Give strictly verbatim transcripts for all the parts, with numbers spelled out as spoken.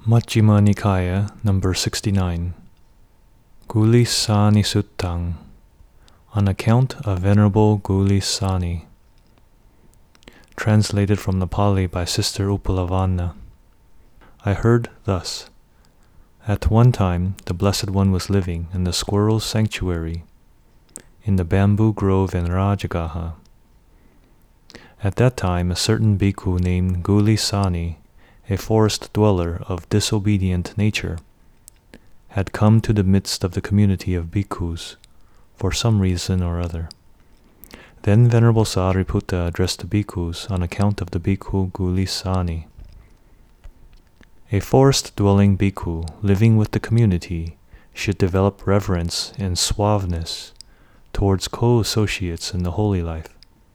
Majjhima Nikaya, number sixty-nine. Gulisani Suttang, on account of Venerable Gulisani. Translated from the Pali by Sister Upalavanna. I heard thus. At one time, the Blessed One was living in the squirrel's sanctuary, in the bamboo grove in Rajagaha. At that time, a certain bhikkhu named Gulisani, a forest dweller of disobedient nature, had come to the midst of the community of bhikkhus, for some reason or other. Then Venerable Sariputta addressed the bhikkhus on account of the bhikkhu Gulisani. A forest-dwelling bhikkhu living with the community should develop reverence and suaveness towards co-associates in the holy life.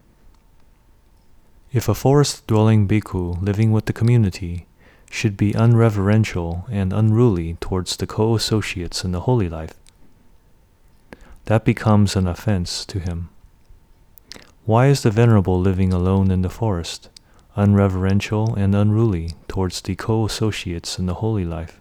If a forest-dwelling bhikkhu living with the community should be unreverential and unruly towards the co-associates in the holy life, that becomes an offense to him. Why is the Venerable living alone in the forest, unreverential and unruly towards the co-associates in the holy life?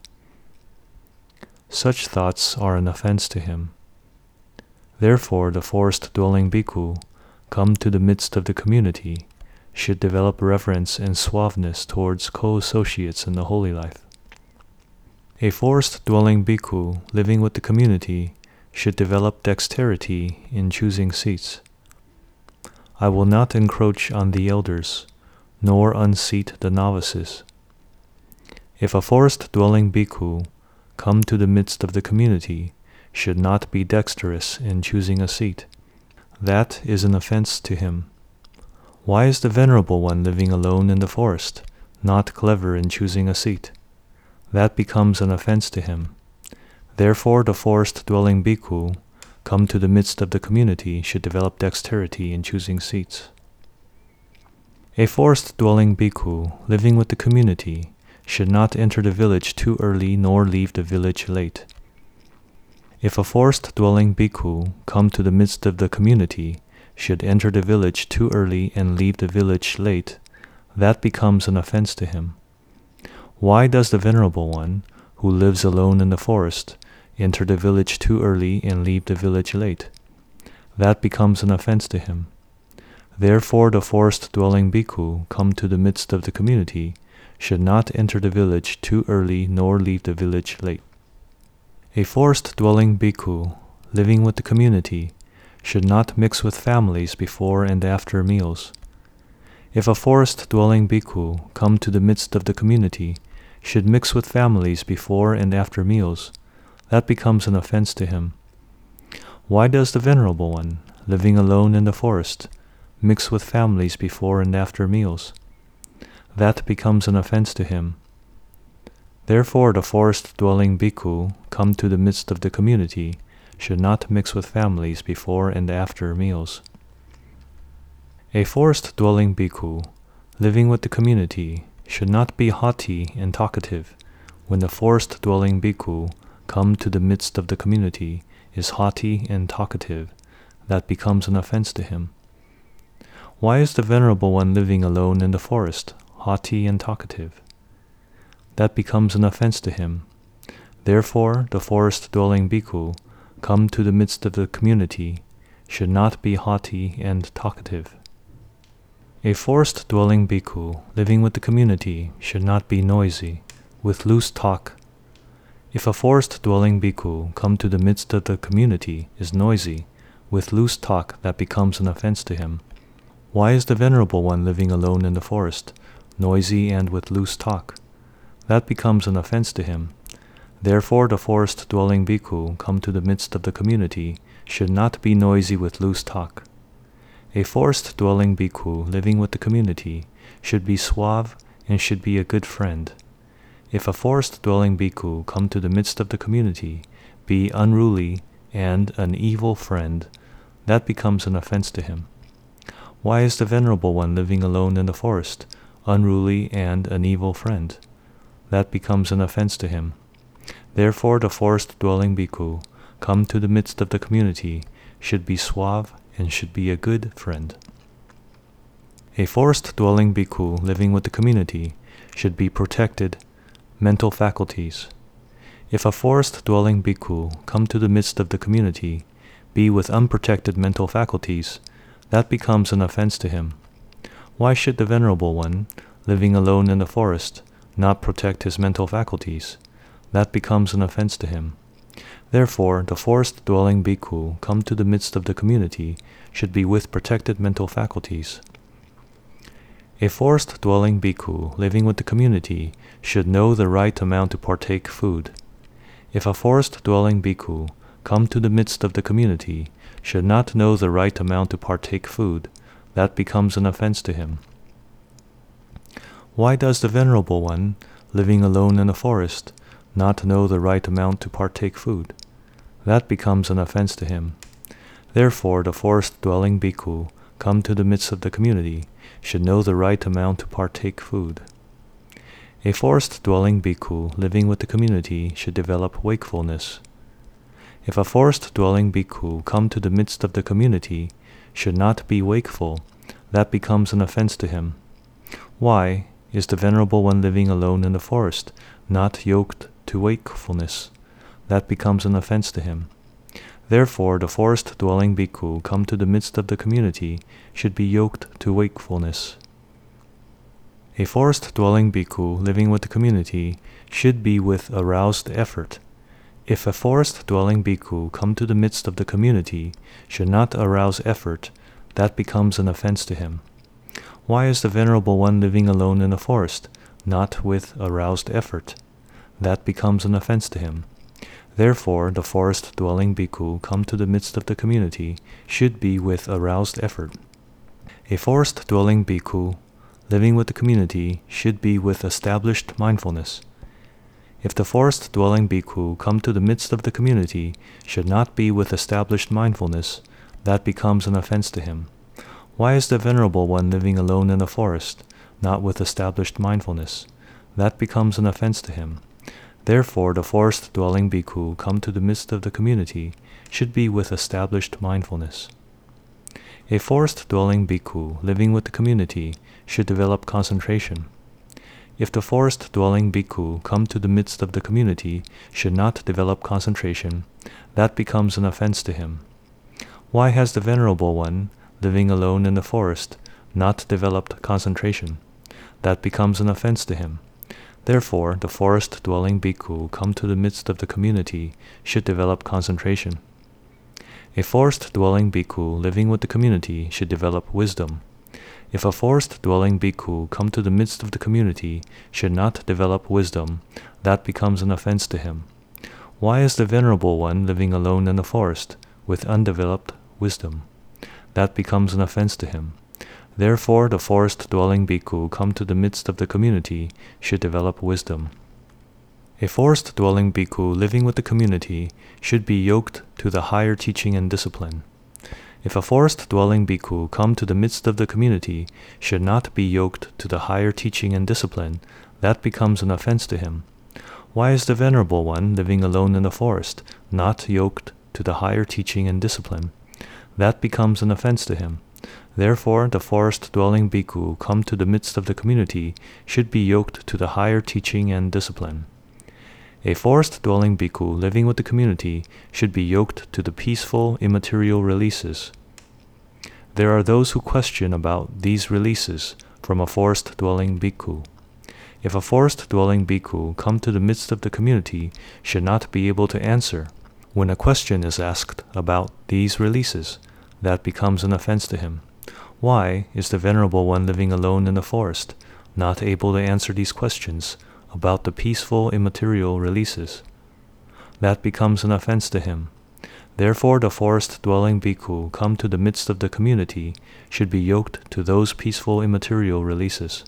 Such thoughts are an offense to him. Therefore, the forest-dwelling bhikkhu, come to the midst of the community, should develop reverence and suaveness towards co-associates in the holy life. A forest-dwelling bhikkhu living with the community should develop dexterity in choosing seats. I will not encroach on the elders, nor unseat the novices. If a forest-dwelling bhikkhu come to the midst of the community should not be dexterous in choosing a seat, that is an offense to him. Why is the Venerable One living alone in the forest not clever in choosing a seat? That becomes an offense to him. Therefore, the forest-dwelling bhikkhu, come to the midst of the community, should develop dexterity in choosing seats. A forest-dwelling bhikkhu, living with the community, should not enter the village too early nor leave the village late. If a forest-dwelling bhikkhu, come to the midst of the community, should enter the village too early and leave the village late, that becomes an offense to him. Why does the Venerable One, who lives alone in the forest, enter the village too early and leave the village late? That becomes an offense to him. Therefore, the forest-dwelling bhikkhu, come to the midst of the community, should not enter the village too early nor leave the village late. A forest-dwelling bhikkhu, living with the community, should not mix with families before and after meals. If a forest-dwelling bhikkhu come to the midst of the community, should mix with families before and after meals, that becomes an offense to him. Why does the Venerable One, living alone in the forest, mix with families before and after meals? That becomes an offense to him. Therefore, the forest-dwelling bhikkhu, come to the midst of the community, should not mix with families before and after meals. A forest-dwelling bhikkhu, living with the community, should not be haughty and talkative. When the forest-dwelling bhikkhu, come to the midst of the community, is haughty and talkative, that becomes an offense to him. Why is the Venerable One living alone in the forest, haughty and talkative? That becomes an offense to him. Therefore, the forest-dwelling bhikkhu, come to the midst of the community, should not be haughty and talkative. A forest-dwelling bhikkhu, living with the community, should not be noisy, with loose talk. If a forest-dwelling bhikkhu, come to the midst of the community, is noisy, with loose talk, that becomes an offense to him. Why is the Venerable One living alone in the forest, noisy and with loose talk? That becomes an offense to him. Therefore, the forest-dwelling bhikkhu, come to the midst of the community, should not be noisy with loose talk. A forest-dwelling bhikkhu, living with the community, should be suave and should be a good friend. If a forest-dwelling bhikkhu, come to the midst of the community, be unruly and an evil friend, that becomes an offense to him. Why is the Venerable One living alone in the forest, unruly and an evil friend? That becomes an offense to him. Therefore, the forest-dwelling bhikkhu, come to the midst of the community, should be suave and should be a good friend. A forest-dwelling bhikkhu living with the community should be protected mental faculties. If a forest-dwelling bhikkhu come to the midst of the community, be with unprotected mental faculties, that becomes an offense to him. Why should the Venerable One, living alone in the forest, not protect his mental faculties? That becomes an offense to him. Therefore, the forest-dwelling bhikkhu come to the midst of the community should be with protected mental faculties. A forest-dwelling bhikkhu living with the community should know the right amount to partake food. If a forest-dwelling bhikkhu come to the midst of the community should not know the right amount to partake food, that becomes an offense to him. Why does the Venerable One, living alone in the forest, not know the right amount to partake food? That becomes an offense to him. Therefore, the forest-dwelling bhikkhu come to the midst of the community should know the right amount to partake food. A forest-dwelling bhikkhu living with the community should develop wakefulness. If a forest-dwelling bhikkhu come to the midst of the community should not be wakeful, that becomes an offense to him. Why is the Venerable One living alone in the forest not yoked to wakefulness? That becomes an offense to him. Therefore, the forest-dwelling bhikkhu come to the midst of the community should be yoked to wakefulness. A forest-dwelling bhikkhu living with the community should be with aroused effort. If a forest-dwelling bhikkhu come to the midst of the community should not arouse effort, that becomes an offense to him. Why is the Venerable One living alone in the forest not with aroused effort? That becomes an offense to him. Therefore, the forest-dwelling bhikkhu come to the midst of the community should be with aroused effort. A forest-dwelling bhikkhu living with the community should be with established mindfulness. If the forest-dwelling bhikkhu come to the midst of the community should not be with established mindfulness, that becomes an offense to him. Why is the Venerable One living alone in the forest not with established mindfulness? That becomes an offense to him. Therefore, the forest-dwelling bhikkhu come to the midst of the community should be with established mindfulness. A forest-dwelling bhikkhu living with the community should develop concentration. If the forest-dwelling bhikkhu come to the midst of the community should not develop concentration, that becomes an offense to him. Why has the Venerable One, living alone in the forest, not developed concentration? That becomes an offense to him. Therefore, the forest-dwelling bhikkhu come to the midst of the community should develop concentration. A forest-dwelling bhikkhu living with the community should develop wisdom. If a forest-dwelling bhikkhu come to the midst of the community should not develop wisdom, that becomes an offense to him. Why is the Venerable One living alone in the forest with undeveloped wisdom? That becomes an offense to him. Therefore, the forest-dwelling bhikkhu come to the midst of the community should develop wisdom. A forest-dwelling bhikkhu living with the community should be yoked to the higher teaching and discipline. If a forest-dwelling bhikkhu come to the midst of the community should not be yoked to the higher teaching and discipline, that becomes an offense to him. Why is the Venerable One living alone in the forest not yoked to the higher teaching and discipline? That becomes an offense to him. Therefore, the forest-dwelling bhikkhu come to the midst of the community should be yoked to the higher teaching and discipline. A forest-dwelling bhikkhu living with the community should be yoked to the peaceful immaterial releases. There are those who question about these releases from a forest-dwelling bhikkhu. If a forest-dwelling bhikkhu come to the midst of the community should not be able to answer when a question is asked about these releases, that becomes an offense to him. Why is the Venerable One living alone in the forest not able to answer these questions about the peaceful immaterial releases? That becomes an offense to him. Therefore, the forest-dwelling bhikkhu come to the midst of the community should be yoked to those peaceful immaterial releases.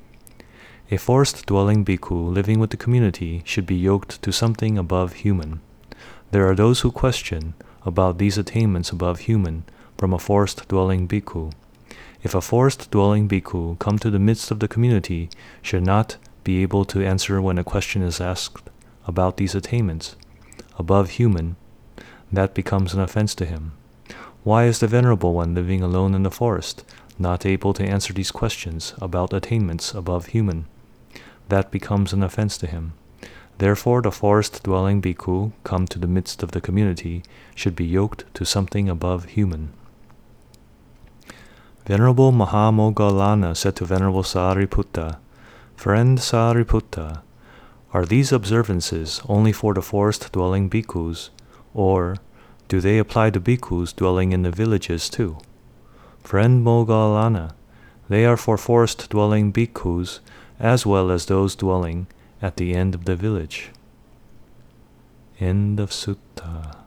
A forest-dwelling bhikkhu living with the community should be yoked to something above human. There are those who question about these attainments above human from a forest-dwelling bhikkhu. If a forest-dwelling bhikkhu come to the midst of the community should not be able to answer when a question is asked about these attainments above human, that becomes an offense to him. Why is the Venerable One living alone in the forest not able to answer these questions about attainments above human? That becomes an offense to him. Therefore, the forest-dwelling bhikkhu come to the midst of the community should be yoked to something above human. Venerable Mahamoggallana said to Venerable Sariputta, Friend Sariputta, are these observances only for the forest-dwelling bhikkhus, or do they apply to bhikkhus dwelling in the villages too? Friend Moggallana, they are for forest-dwelling bhikkhus as well as those dwelling at the end of the village. End of Sutta.